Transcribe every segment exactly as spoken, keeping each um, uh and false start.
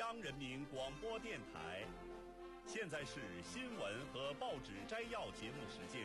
央人民广播电台。现在是新闻和报纸摘要节目时间。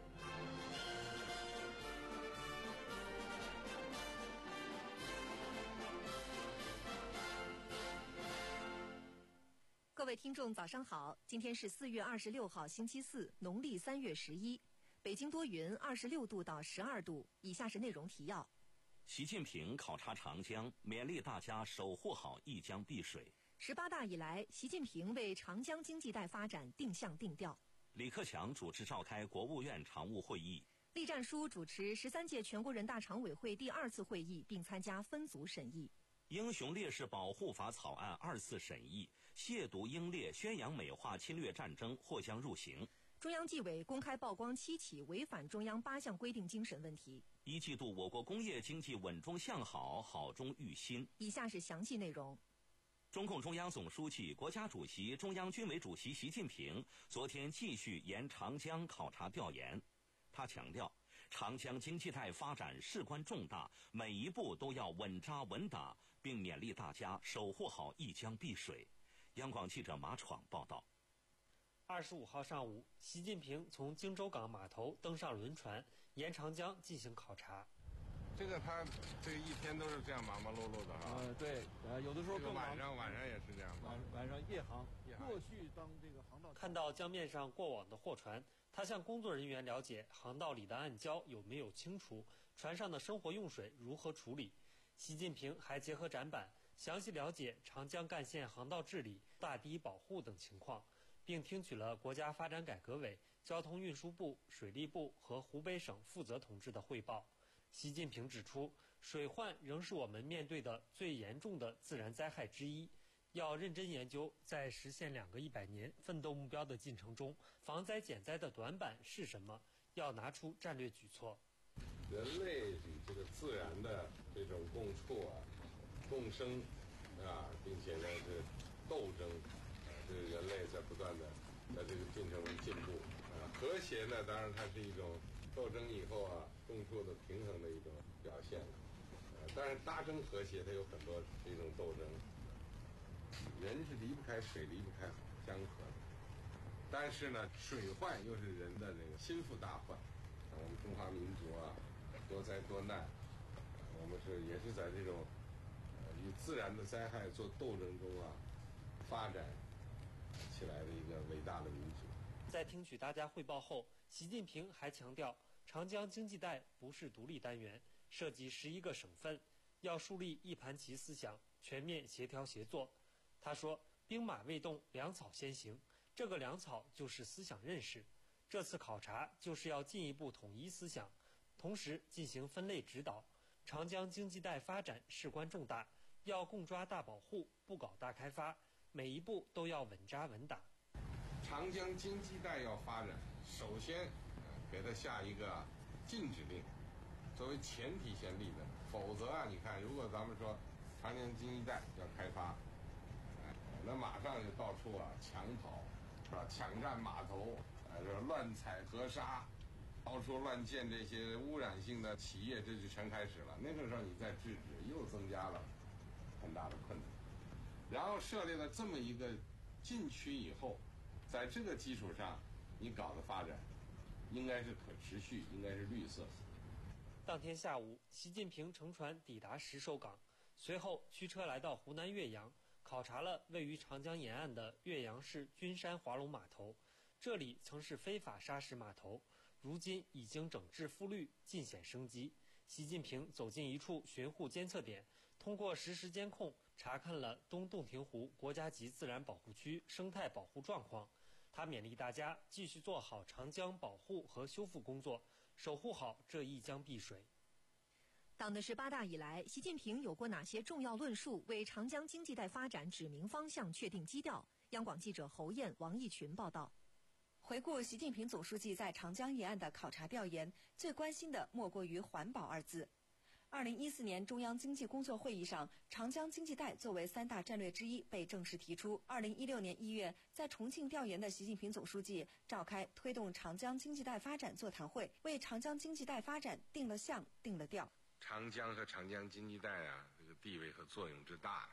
各位听众早上好，今天是四月二十六号星期四，农历三月十一，北京多云，二十六度到十二度。以下是内容提要。 习近平考察长江，勉励大家守护好一江碧水。 十八大以来，习近平为长江经济带发展定向定调。 李克强主持召开国务院常务会议。 栗战书主持十三届全国人大常委会第二次会议，并参加分组审议。 英雄烈士保护法草案二次审议，亵渎英烈、宣扬美化侵略战争或将入刑。 中央纪委公开曝光七起违反中央八项规定精神问题。 一季度我国工业经济稳中向好，好中育新。 以下是详细内容。 中共中央总书记、国家主席、中央军委主席习近平昨天继续沿长江考察调研。他强调，长江经济带发展事关重大，每一步都要稳扎稳打，并勉励大家守护好一江碧水。央广记者马闯报道。 二十五号上午，习近平从荆州港码头登上轮船，沿长江进行考察。 这个他这一天都是这样忙忙碌碌的啊。 呃，对，呃，有的时候更忙。 晚上晚上也是这样。 晚晚上夜航，过去当这个航道。 看到江面上过往的货船，他向工作人员了解航道里的暗礁有没有清除，船上的生活用水如何处理。习近平还结合展板，详细了解长江干线航道治理、大堤保护等情况，并听取了国家发展改革委、交通运输部、水利部和湖北省负责同志的汇报。习近平指出，水患仍是我们面对的最严重的自然灾害之一，要认真研究在实现两个一百年奋斗目标的进程中，防灾减灾的短板是什么，要拿出战略举措。 人类与这个自然的这种共处啊、共生啊，并且呢是斗争啊，这个人类在不断的在这个进程中进步啊。和谐呢，当然它是一种斗争以后啊共处的平衡的一种表现了。呃，但是大争和谐它有很多是一种斗争，人是离不开水，离不开江河的。但是呢，水患又是人的这个心腹大患。我们中华民族啊，多灾多难，我们是也是在这种呃与自然的灾害做斗争中啊发展起来的一个伟大的民族。 在听取大家汇报后，习近平还强调，长江经济带不是独立单元，涉及十一个省份，要树立一盘棋思想，全面协调协作。他说，兵马未动，粮草先行，这个粮草就是思想认识。这次考察就是要进一步统一思想，同时进行分类指导。长江经济带发展事关重大，要共抓大保护，不搞大开发，每一步都要稳扎稳打。 长江经济带要发展，首先给它下一个禁止令，作为前提先立的。否则啊，你看，如果咱们说长江经济带要开发，哎，那马上就到处啊抢跑，是吧？抢占码头，哎，这乱采河沙，到处乱建这些污染性的企业，这就全开始了。那个时候你再制止，又增加了很大的困难。然后设立了这么一个禁区以后，在这个基础上，你搞的发展应该是可持续，应该是绿色。 当天下午，习近平乘船抵达石首港，随后驱车来到湖南岳阳，考察了位于长江沿岸的岳阳市君山华龙码头。这里曾是非法砂石码头，如今已经整治复绿，尽显生机。习近平走进一处巡护监测点，通过实时监控查看了东洞庭湖国家级自然保护区生态保护状况。他勉励大家继续做好长江保护和修复工作，守护好这一江碧水。 党的十八大以来，习近平有过哪些重要论述，为长江经济带发展指明方向、确定基调？央广记者侯燕、王毅群报道。 回顾习近平总书记在长江沿岸的考察调研，最关心的莫过于环保二字。二零一四年中央经济工作会议上，长江经济带作为三大战略之一被正式提出。二零一六年一月，在重庆调研的习近平总书记召开推动长江经济带发展座谈会，为长江经济带发展定了向、定了调。 长江和长江经济带啊，这个地位和作用之大，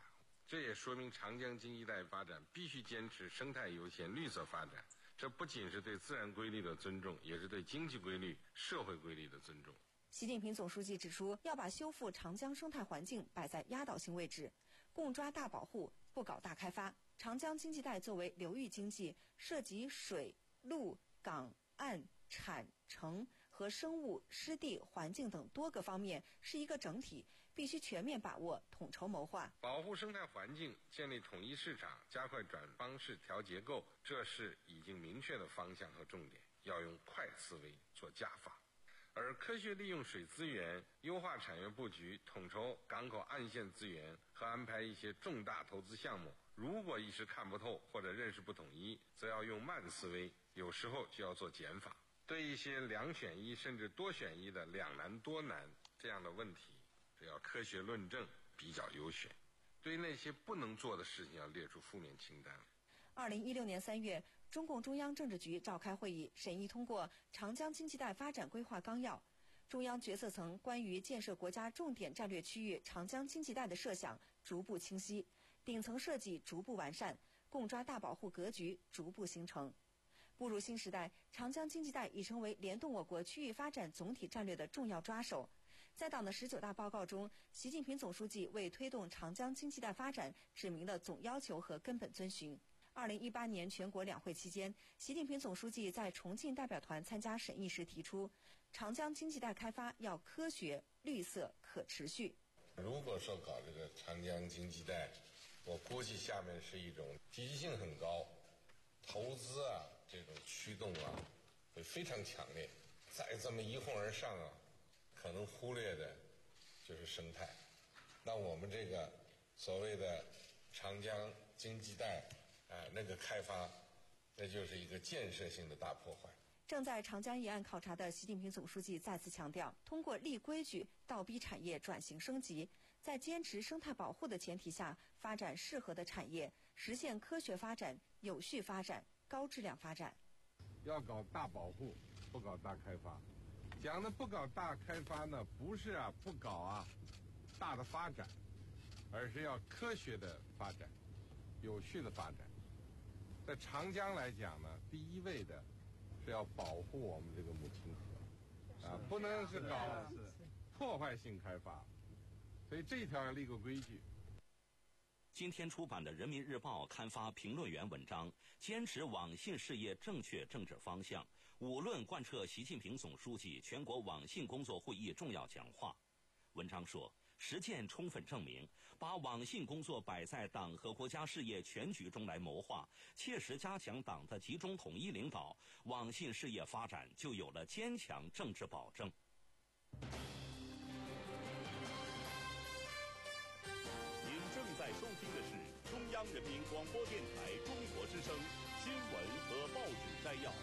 这也说明长江经济带发展必须坚持生态优先、绿色发展。这不仅是对自然规律的尊重，也是对经济规律、社会规律的尊重。 习近平总书记指出，要把修复长江生态环境摆在压倒性位置，共抓大保护，不搞大开发。长江经济带作为流域经济，涉及水、陆、港、岸、产、城和生物、湿地、环境等多个方面，是一个整体，必须全面把握，统筹谋划。 保护生态环境，建立统一市场，加快转方式调结构，这是已经明确的方向和重点，要用快思维做加法。而科学利用水资源，优化产业布局，统筹港口岸线资源和安排一些重大投资项目，如果一时看不透或者认识不统一，则要用慢思维，有时候就要做减法。对一些两选一甚至多选一的两难多难这样的问题，只要科学论证，比较优选。对那些不能做的事情，要列出负面清单。 二零一六年三月，中共中央政治局召开会议，审议通过《长江经济带发展规划纲要》，中央决策层关于建设国家重点战略区域长江经济带的设想逐步清晰，顶层设计逐步完善，共抓大保护格局逐步形成。步入新时代，长江经济带已成为联动我国区域发展总体战略的重要抓手。在党的十九大报告中，习近平总书记为推动长江经济带发展指明了总要求和根本遵循。二零一八年全国两会期间，习近平总书记在重庆代表团参加审议时提出，长江经济带开发要科学、绿色、可持续。 如果说搞这个长江经济带，我估计下面是一种积极性很高，投资啊这种驱动啊会非常强烈。再这么一哄而上啊，可能忽略的就是生态。那我们这个所谓的长江经济带啊、呃，那个开发，那就是一个建设性的大破坏。 正在长江沿岸考察的习近平总书记再次强调，通过立规矩，倒逼产业转型升级，在坚持生态保护的前提下，发展适合的产业，实现科学发展、有序发展、高质量发展。 要搞大保护，不搞大开发。讲的不搞大开发呢，不是啊不搞啊大的发展，而是要科学的发展，有序的发展。在长江来讲呢，第一位的是要保护我们这个母亲河，啊，不能是搞破坏性开发，所以这一条要立个规矩。 今天出版的《人民日报》刊发评论员文章，坚持网信事业正确政治方向，五论贯彻习近平总书记全国网信工作会议重要讲话。文章说，实践充分证明，把网信工作摆在党和国家事业全局中来谋划，切实加强党的集中统一领导，网信事业发展就有了坚强政治保证。 您正在收听的是中央人民广播电台中国之声新闻和报纸摘要。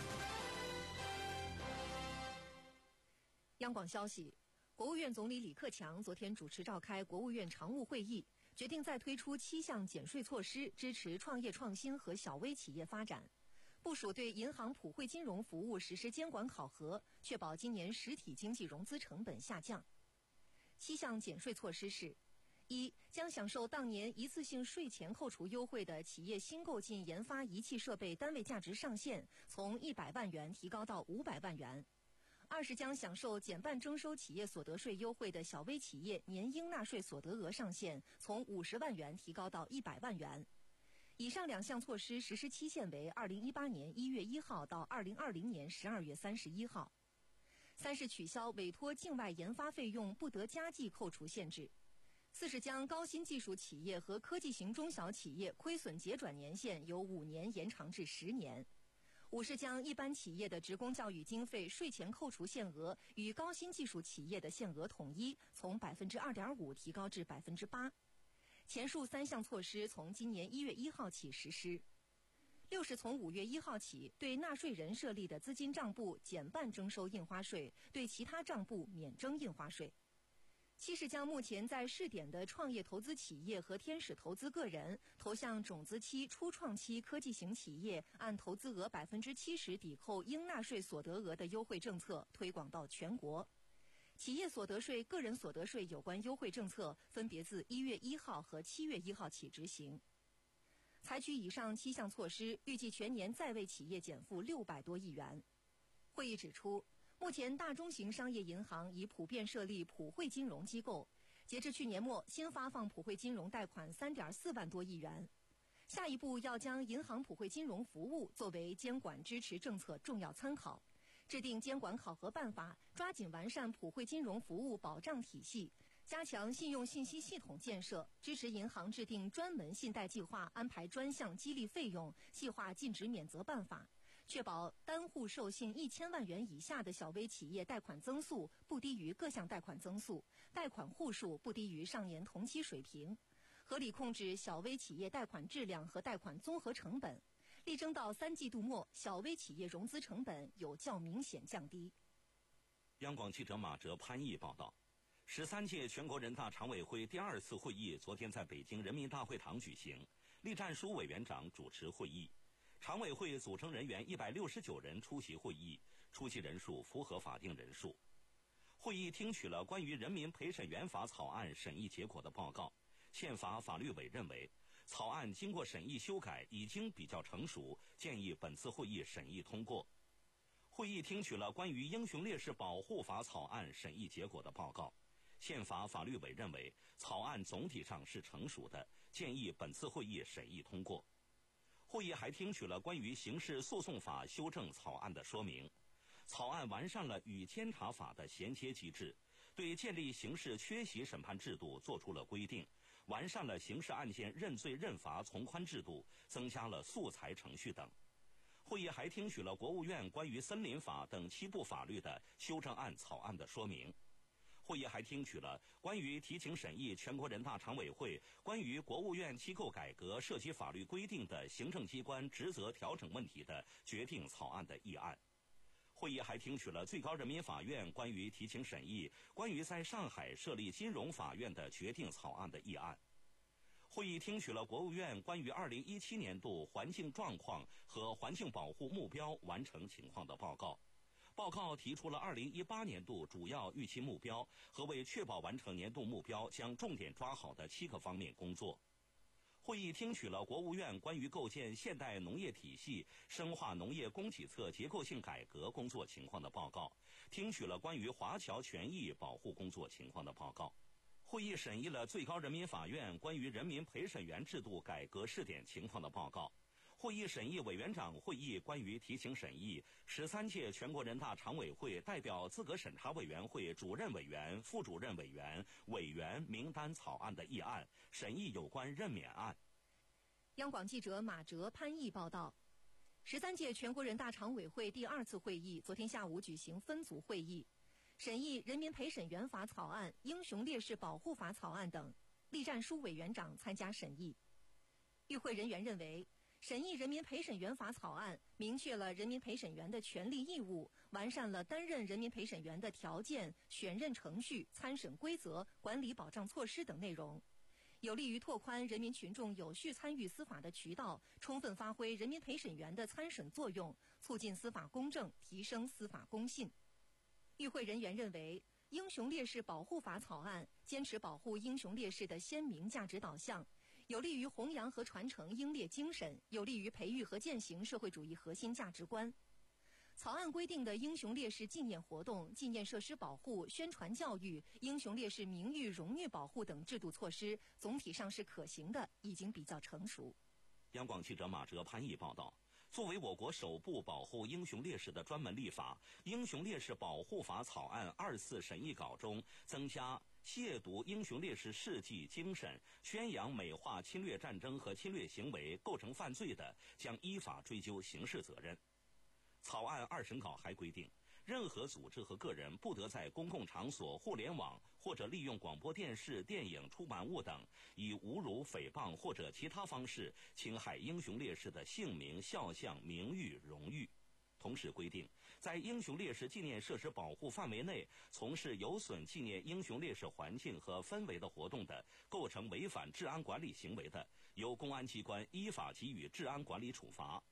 央广消息，国务院总理李克强昨天主持召开国务院常务会议，决定再推出七项减税措施，支持创业创新和小微企业发展，部署对银行普惠金融服务实施监管考核，确保今年实体经济融资成本下降。七项减税措施是：一、将享受当年一次性税前扣除优惠的企业新购进研发仪器设备单位价值上限从一百万元提高到五百万元。二是将享受减半征收企业所得税优惠的小微企业年应纳税所得额上限从五十万元提高到一百万元。以上两项措施实施期限为二零一八年一月一号到二零二零年十二月三十一号。三是取消委托境外研发费用不得加计扣除限制。四是将高新技术企业和科技型中小企业亏损结转年限由五年延长至十年。五是将一般企业的职工教育经费税前扣除限额与高新技术企业的限额统一，从百分之二点五提高至百分之八。前述三项措施从今年一月一号起实施。六是从五月一号起，对纳税人设立的资金账簿减半征收印花税，对其他账簿免征印花税。七是将目前在试点的创业投资企业和天使投资个人投向种子期、初创期科技型企业按投资额百分之七十抵扣应纳税所得额的优惠政策推广到全国。 企业所得税、个人所得税有关优惠政策分别自一月一号和七月一号起执行。采取以上七项措施，预计全年再为企业减负六百多亿元。会议指出，目前大中型商业银行已普遍设立普惠金融机构，截至去年末，新发放普惠金融贷款 三点四万多亿元。下一步要将银行普惠金融服务作为监管支持政策重要参考，制定监管考核办法，抓紧完善普惠金融服务保障体系，加强信用信息系统建设，支持银行制定专门信贷计划，安排专项激励费用，细化禁止免责办法，确保单户授信一千万元以下的小微企业贷款增速不低于各项贷款增速，贷款户数不低于上年同期水平，合理控制小微企业贷款质量和贷款综合成本，力争到三季度末，小微企业融资成本有较明显降低。 央广记者马哲、潘毅报道。十三届全国人大常委会第二次会议昨天在北京人民大会堂举行，栗战书委员长主持会议。常委会组成人员一百六十九人出席会议，出席人数符合法定人数。会议听取了关于人民陪审员法草案审议结果的报告。宪法法律委认为，草案经过审议修改已经比较成熟，建议本次会议审议通过。会议听取了关于英雄烈士保护法草案审议结果的报告。宪法法律委认为，草案总体上是成熟的，建议本次会议审议通过。会议还听取了关于刑事诉讼法修正草案的说明。草案完善了与监察法的衔接机制，对建立刑事缺席审判制度作出了规定，完善了刑事案件认罪认罚从宽制度，增加了诉裁程序等。会议还听取了国务院关于森林法等七部法律的修正案草案的说明。会议还听取了关于提请审议全国人大常委会关于国务院机构改革涉及法律规定的行政机关职责调整问题的决定草案的议案。会议还听取了最高人民法院关于提请审议关于在上海设立金融法院的决定草案的议案。会议听取了国务院关于二零一七年度环境状况和环境保护目标完成情况的报告。报告提出了二零一八年度主要预期目标和为确保完成年度目标将重点抓好的七个方面工作。会议听取了国务院关于构建现代农业体系、深化农业供给侧结构性改革工作情况的报告，听取了关于华侨权益保护工作情况的报告。会议审议了最高人民法院关于人民陪审员制度改革试点情况的报告。会议审议委员长会议关于提请审议十三届全国人大常委会代表资格审查委员会主任委员、副主任委员、委员名单草案的议案，审议有关任免案。 央广记者马哲、潘毅报道。十三届全国人大常委会第二次会议昨天下午举行分组会议，审议人民陪审员法草案、英雄烈士保护法草案等。栗战书委员长参加审议。与会人员认为，审议人民陪审员法草案明确了人民陪审员的权利义务，完善了担任人民陪审员的条件、选任程序、参审规则、管理保障措施等内容，有利于拓宽人民群众有序参与司法的渠道，充分发挥人民陪审员的参审作用，促进司法公正，提升司法公信。与会人员认为，英雄烈士保护法草案坚持保护英雄烈士的鲜明价值导向，有利于弘扬和传承英烈精神，有利于培育和践行社会主义核心价值观。草案规定的英雄烈士纪念活动、纪念设施保护、宣传教育、英雄烈士名誉荣誉保护等制度措施，总体上是可行的，已经比较成熟。 央广记者马哲、潘毅报道。作为我国首部保护英雄烈士的专门立法，《英雄烈士保护法》草案二次审议稿中增加亵渎英雄烈士事迹精神、宣扬美化侵略战争和侵略行为构成犯罪的，将依法追究刑事责任。草案二审稿还规定，任何组织和个人不得在公共场所、互联网或者利用广播电视、电影、出版物等，以侮辱、诽谤或者其他方式侵害英雄烈士的姓名、肖像、名誉、荣誉。同时规定，在英雄烈士纪念设施保护范围内从事有损纪念英雄烈士环境和氛围的活动的，构成违反治安管理行为的，由公安机关依法给予治安管理处罚。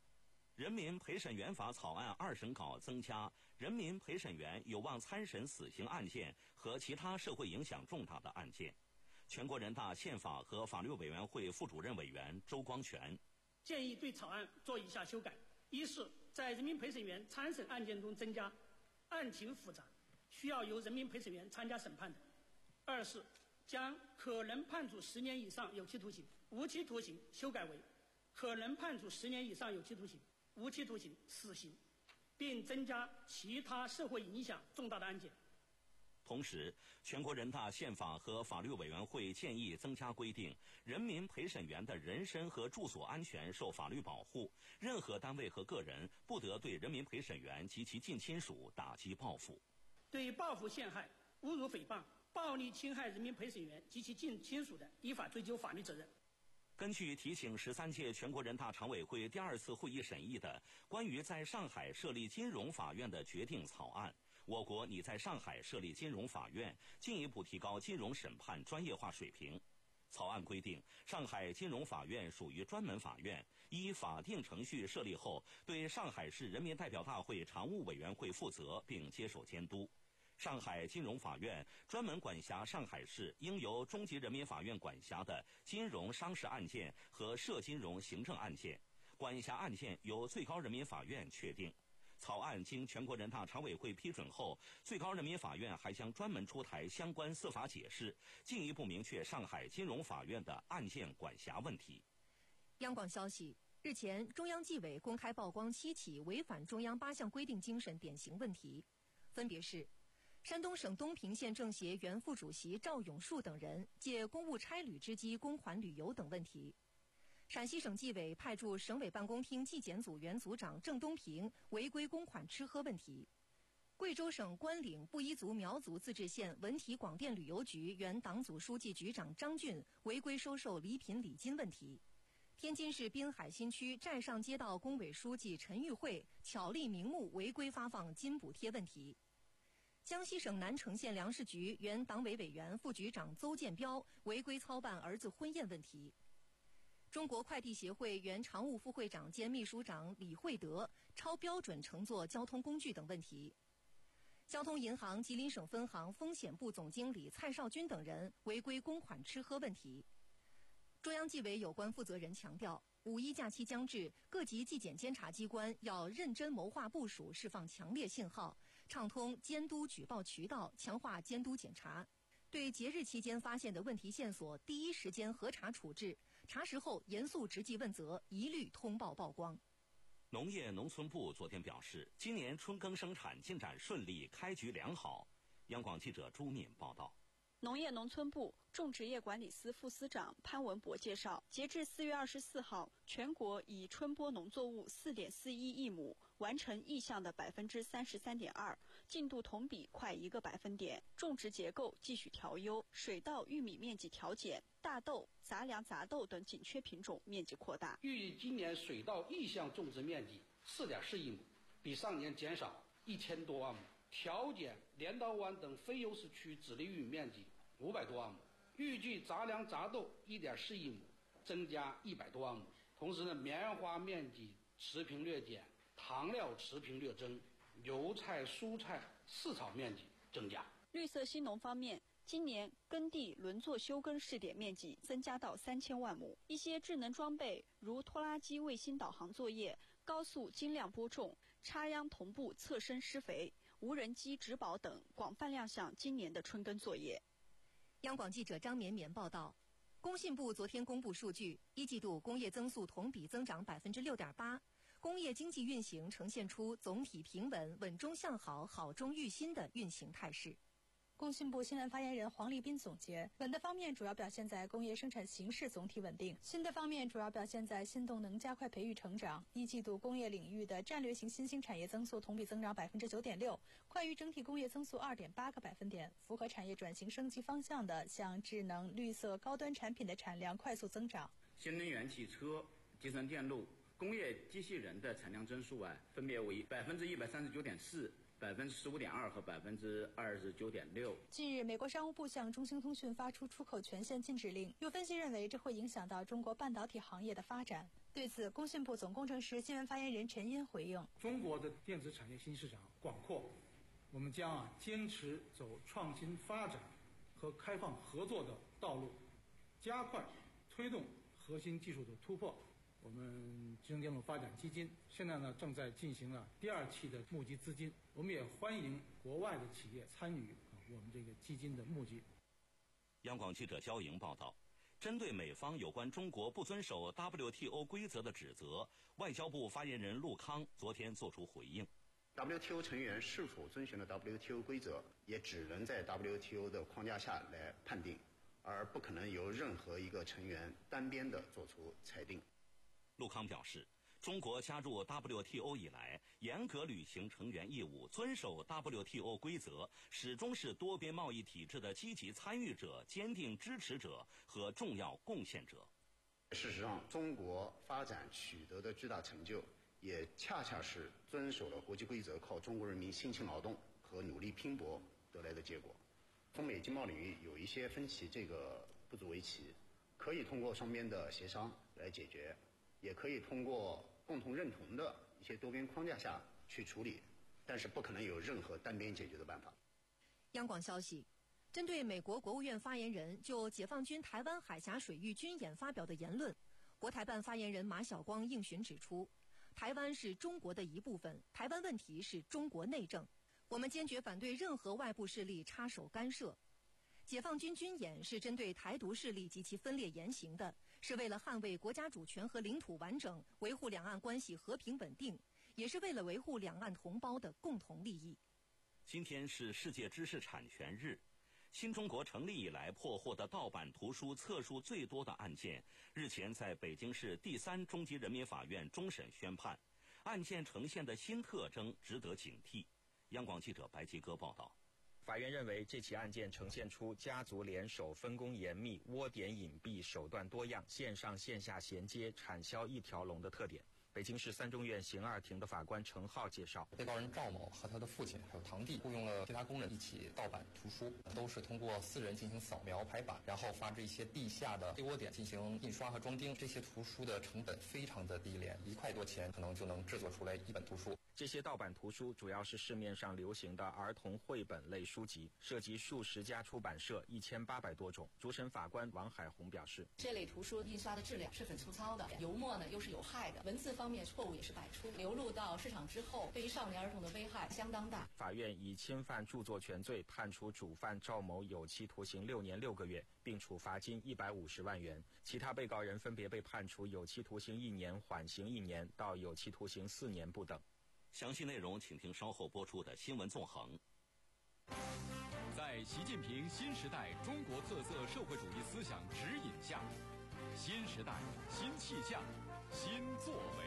人民陪审员法草案二审稿增加人民陪审员有望参审死刑案件和其他社会影响重大的案件。全国人大宪法和法律委员会副主任委员周光全建议对草案做以下修改：一是在人民陪审员参审案件中增加案情复杂，需要由人民陪审员参加审判的；二是将可能判处十年以上有期徒刑、无期徒刑修改为可能判处十年以上有期徒刑、无期徒刑、死刑，并增加其他社会影响重大的案件。 同时，全国人大宪法和法律委员会建议增加规定，人民陪审员的人身和住所安全受法律保护，任何单位和个人不得对人民陪审员及其近亲属打击报复。 对报复陷害、侮辱诽谤、暴力侵害人民陪审员及其近亲属的，依法追究法律责任。 根据提请十三届全国人大常委会第二次会议审议的关于在上海设立金融法院的决定草案，我国拟在上海设立金融法院，进一步提高金融审判专业化水平。草案规定，上海金融法院属于专门法院，依法定程序设立后，对上海市人民代表大会常务委员会负责并接受监督。上海金融法院专门管辖上海市应由中级人民法院管辖的金融商事案件和涉金融行政案件，管辖案件由最高人民法院确定。草案经全国人大常委会批准后，最高人民法院还将专门出台相关司法解释，进一步明确上海金融法院的案件管辖问题。 央广消息，日前，中央纪委公开曝光七起违反中央八项规定精神典型问题，分别是山东省东平县政协原副主席赵永树等人借公务差旅之机公款旅游等问题；陕西省纪委派驻省委办公厅纪检组原组长郑东平违规公款吃喝问题；贵州省关岭布依族苗族自治县文体广电旅游局原党组书记局长张俊违规收受礼品礼金问题；天津市滨海新区寨上街道工委书记陈玉慧巧立名目违规发放金补贴问题；江西省南城县粮食局原党委委员副局长邹建彪违规操办儿子婚宴问题；中国快递协会原常务副会长兼秘书长李惠德超标准乘坐交通工具等问题；交通银行吉林省分行风险部总经理蔡少军等人违规公款吃喝问题。中央纪委有关负责人强调，五一假期将至，各级纪检监察机关要认真谋划部署，释放强烈信号，畅通监督举报渠道，强化监督检查，对节日期间发现的问题线索第一时间核查处置，查实后严肃直击问责，一律通报曝光。 农业农村部昨天表示，今年春耕生产进展顺利，开局良好。央广记者朱敏报道。 农业农村部种植业管理司副司长潘文博介绍，截至四月二十四号，全国以春播农作物四点四一亿亩，完成意向的百分之三十三点二，进度同比快一个百分点。种植结构继续调优，水稻、玉米面积调减，大豆、杂粮、杂豆等紧缺品种面积扩大。 预计今年水稻意向种植面积四点四亿亩，比上年减少一千多万亩。调减镰刀湾等非优势区籽粒玉米面积五百多万亩，预计杂粮杂豆一点四亿亩，增加一百多万亩。同时呢，棉花面积持平略减，糖料持平略增，油菜、蔬菜、饲草面积增加。 绿色新农方面，今年耕地轮作休耕试点面积增加到三千万亩，一些智能装备如拖拉机卫星导航作业、高速精量播种、插秧同步侧身施肥、无人机植保等广泛亮相今年的春耕作业。 央广记者张绵绵报道，工信部昨天公布数据，一季度工业增速同比增长百分之六点八，工业经济运行呈现出总体平稳、稳中向好、好中育新的运行态势。 工信部新闻发言人黄立斌总结，稳的方面主要表现在工业生产形势总体稳定，新的方面主要表现在新动能加快培育成长。一季度工业领域的战略性新兴产业增速同比增长百分之九点六，快于整体工业增速二点八个百分点。符合产业转型升级方向的，像智能、绿色、高端产品的产量快速增长。 新能源汽车、集成电路、工业机器人的产量增速啊，分别为百分之一百三十九点四、 百分之十五点二和百分之二十九点六。 近日，美国商务部向中兴通讯发出出口权限禁止令，有分析认为这会影响到中国半导体行业的发展。对此，工信部总工程师、新闻发言人陈茵回应： 中国的电子产业新市场广阔，我们将啊坚持走创新发展和开放合作的道路，加快推动核心技术的突破。我们集成电路发展基金现在呢正在进行了第二期的募集资金，我们也欢迎国外的企业参与我们这个基金的募集。 央广记者焦莹报道，针对美方有关中国不遵守 W T O 规则的指责，外交部发言人陆康昨天作出回应。 W T O 成员是否遵循了 W T O 规则，也只能在 W T O 的框架下来判定，而不可能由任何一个成员单边的做出裁定。 陆康表示，中国加入 W T O 以来，严格履行成员义务，遵守 W T O 规则，始终是多边贸易体制的积极参与者、坚定支持者和重要贡献者。 事实上，中国发展取得的巨大成就，也恰恰是遵守了国际规则，靠中国人民辛勤劳动和努力拼搏得来的结果。中美经贸领域有一些分歧，这个不足为奇，可以通过双边的协商来解决。也可以通过共同认同的一些多边框架下去处理，但是不可能有任何单边解决的办法。 央广消息，针对美国国务院发言人就解放军台湾海峡水域军演发表的言论，国台办发言人马晓光应询指出，台湾是中国的一部分，台湾问题是中国内政，我们坚决反对任何外部势力插手干涉。解放军军演是针对台独势力及其分裂言行的，是为了捍卫国家主权和领土完整，维护两岸关系和平稳定，也是为了维护两岸同胞的共同利益。 今天是世界知识产权日，新中国成立以来破获的盗版图书册数最多的案件，日前在北京市第三中级人民法院终审宣判，案件呈现的新特征值得警惕。央广记者白吉哥报道。 法院认为，这起案件呈现出家族联手、分工严密、窝点隐蔽、手段多样、线上线下衔接、产销一条龙的特点。北京市三中院刑二庭的法官程浩介绍， 被告人赵某和他的父亲还有堂弟雇佣了其他工人一起盗版图书，都是通过私人进行扫描排版，然后发至一些地下的黑窝点进行印刷和装订。这些图书的成本非常的低廉，一块多钱可能就能制作出来一本图书。 这些盗版图书主要是市面上流行的儿童绘本类书籍，涉及数十家出版社，一千八百多种。主审法官王海红表示， 这类图书印刷的质量是很粗糙的，油墨呢又是有害的，文字方面错误也是百出，流入到市场之后，对于少年儿童的危害相当大。 法院以侵犯著作权罪判处主犯赵某有期徒刑六年六个月，并处罚金一百五十万元。其他被告人分别被判处有期徒刑一年、缓刑一年到有期徒刑四年不等。 详细内容请听稍后播出的新闻纵横。 在习近平新时代中国特色社会主义思想指引下，新时代新气象新作为。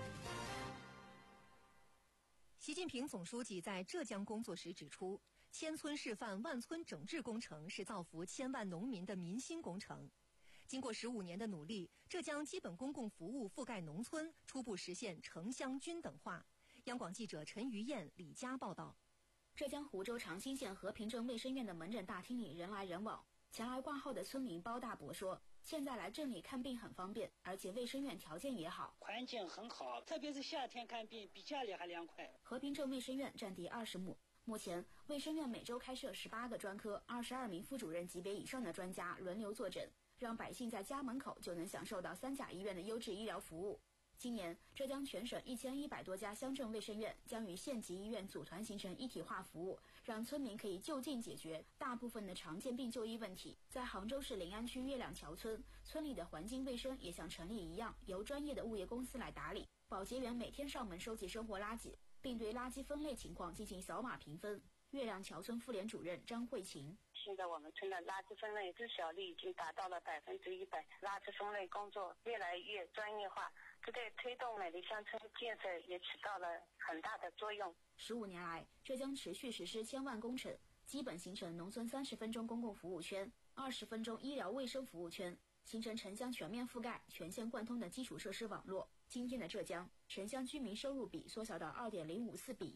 习近平总书记在浙江工作时指出，千村示范万村整治工程是造福千万农民的民心工程。经过十五年的努力，浙江基本公共服务覆盖农村初步实现城乡均等化。央广记者陈于燕、李佳报道。 浙江湖州长兴县和平镇卫生院的门诊大厅里人来人往，前来挂号的村民包大伯说，现在来镇里看病很方便，而且卫生院条件也好， 环境很好，特别是夏天看病比家里还凉快。 和平镇卫生院占地二十亩，目前卫生院每周开设十八个专科，二十二名副主任级别以上的专家轮流坐诊，让百姓在家门口就能享受到三甲医院的优质医疗服务。今年，浙江全省一千一百多家乡镇卫生院将与县级医院组团形成一体化服务，让村民可以就近解决大部分的常见病就医问题。在杭州市临安区月亮桥村，村里的环境卫生也像城里一样，由专业的物业公司来打理。保洁员每天上门收集生活垃圾，并对垃圾分类情况进行扫码评分。月亮桥村妇联主任张慧琴。 现在我们村的垃圾分类知晓率已经达到了百分之一百，垃圾分类工作越来越专业化，这对推动美丽乡村建设也起到了很大的作用。 十五年来，浙江持续实施千万工程，基本形成农村三十分钟公共服务圈、二十分钟医疗卫生服务圈，形成城乡全面覆盖、全县贯通的基础设施网络。今天的浙江，城乡居民收入比缩小到二点零五四比一，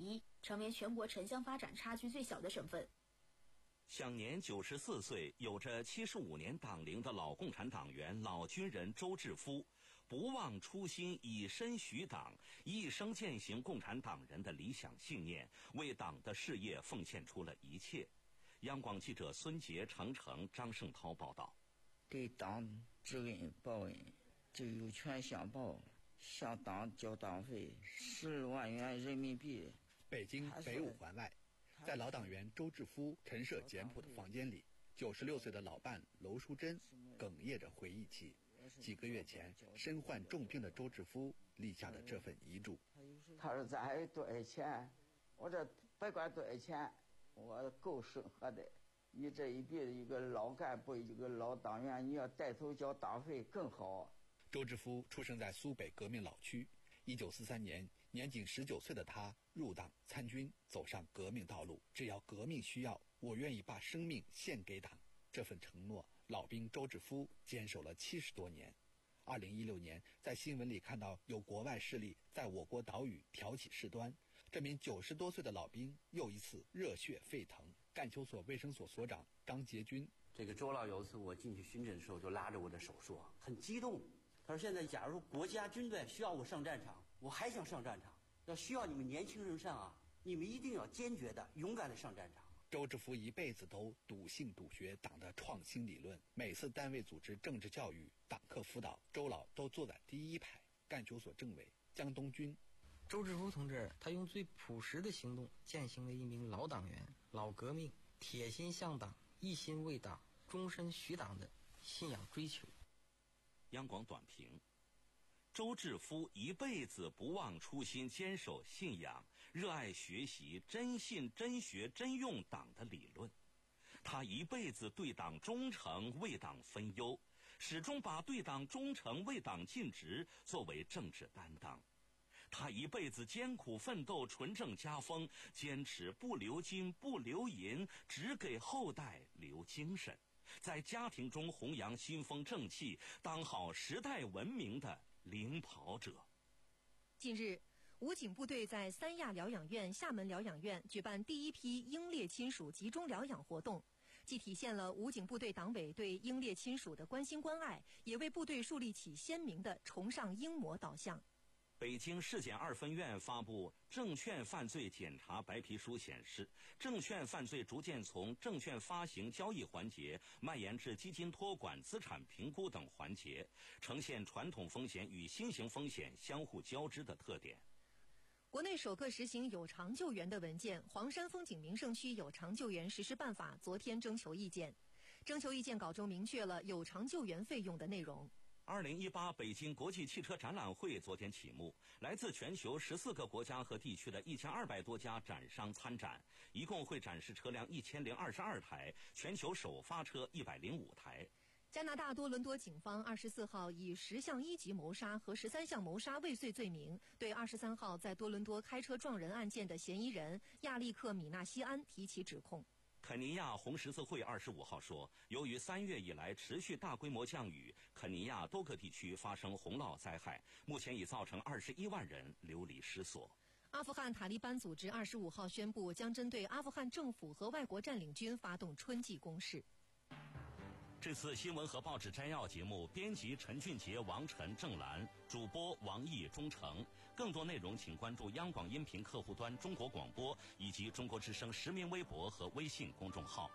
成为全国城乡发展差距最小的省份。 享年九十四岁、有着七十五年党龄的老共产党员、老军人周志夫，不忘初心，以身许党，一生践行共产党人的理想信念，为党的事业奉献出了一切。央广记者孙杰、程程、张胜涛报道。 对党知恩报恩，就有权相报，向党交党费十万元人民币。 北京北五环外，在老党员周志夫陈设简朴的房间里，九十六岁的老伴娄淑珍哽咽着回忆起几个月前身患重病的周志夫立下的这份遗嘱。 他说咱还有多少钱，我这不管多少钱，我够生活的。你这一辈子一个老干部，一个老党员，你要带头交党费更好。 周志夫出生在苏北革命老区，一九四三年，年仅十九岁的他入党参军，走上革命道路。只要革命需要，我愿意把生命献给党。这份承诺，老兵周志夫坚守了七十多年。二零一六年，在新闻里看到有国外势力在我国岛屿挑起事端，这名九十多岁的老兵又一次热血沸腾。干休所卫生所所长张杰军， 这个周老有一次我进去巡诊的时候，就拉着我的手说，很激动。他说：“现在假如国家军队需要我上战场，我还想上战场。要需要你们年轻人上啊，你们一定要坚决的、勇敢的上战场。” 周志夫一辈子都笃信笃学党的创新理论，每次单位组织政治教育、党课辅导，周老都坐在第一排。干休所政委江东军， 周志夫同志，他用最朴实的行动践行了一名老党员、老革命、铁心向党、一心为党、终身许党的信仰追求。 央广短评：周志夫一辈子不忘初心，坚守信仰，热爱学习，真信真学真用党的理论。他一辈子对党忠诚，为党分忧，始终把对党忠诚、为党尽职作为政治担当。他一辈子艰苦奋斗，纯正家风，坚持不留金不留银，只给后代留精神，在家庭中弘扬新风正气，当好时代文明的领跑者。 近日，武警部队在三亚疗养院、厦门疗养院举办第一批英烈亲属集中疗养活动，既体现了武警部队党委对英烈亲属的关心关爱，也为部队树立起鲜明的崇尚英模导向。 北京市检二分院发布证券犯罪检查白皮书显示，证券犯罪逐渐从证券发行交易环节蔓延至基金托管、资产评估等环节，呈现传统风险与新型风险相互交织的特点。 国内首个实行有偿救援的文件《黄山风景名胜区有偿救援实施办法》昨天征求意见。征求意见稿中明确了有偿救援费用的内容。 二零一八北京国际汽车展览会昨天启幕，来自全球十四个国家和地区的一千二百多家展商参展，一共会展示车辆一千零二十二台，全球首发车一百零五台。 加拿大多伦多警方二十四号以十项一级谋杀和十三项谋杀未遂罪名，对二十三号在多伦多开车撞人案件的嫌疑人亚历克·米纳西安提起指控。 肯尼亚红十字会二十五号说，由于三月以来持续大规模降雨，肯尼亚多个地区发生洪涝灾害，目前已造成二十一万人流离失所。 阿富汗塔利班组织二十五号宣布，将针对阿富汗政府和外国占领军发动春季攻势。 这次新闻和报纸摘要节目，编辑陈俊杰、王晨、郑兰，主播王毅、钟诚。更多内容请关注央广音频客户端中国广播以及中国之声实名微博和微信公众号。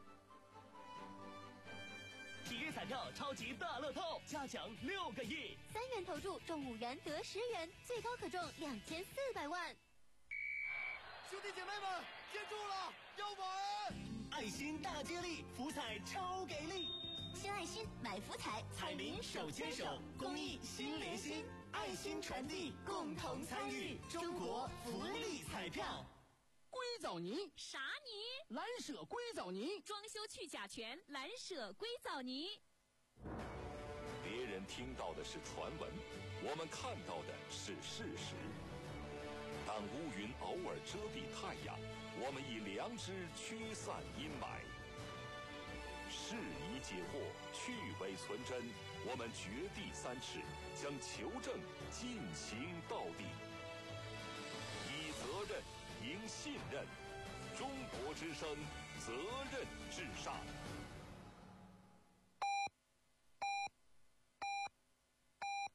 体育彩票超级大乐透，加奖六个亿， 三元投注中五元得十元，最高可中两千四百万。 兄弟姐妹们，接住了，要玩！爱心大接力，福彩超给力！ 新爱心买福彩， 彩民手牵手，公益心连心，爱心传递，共同参与中国福利彩票。 硅藻泥啥泥？ 蓝舍硅藻泥， 装修去甲醛，蓝舍硅藻泥。 别人听到的是传闻，我们看到的是事实。当乌云偶尔遮蔽太阳，我们以良知驱散阴霾。适宜解惑，去伪存真，我们掘地三尺，将求证进行到底。以责任迎信任。中国之声，责任至上。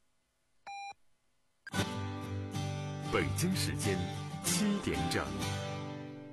北京时间七点整。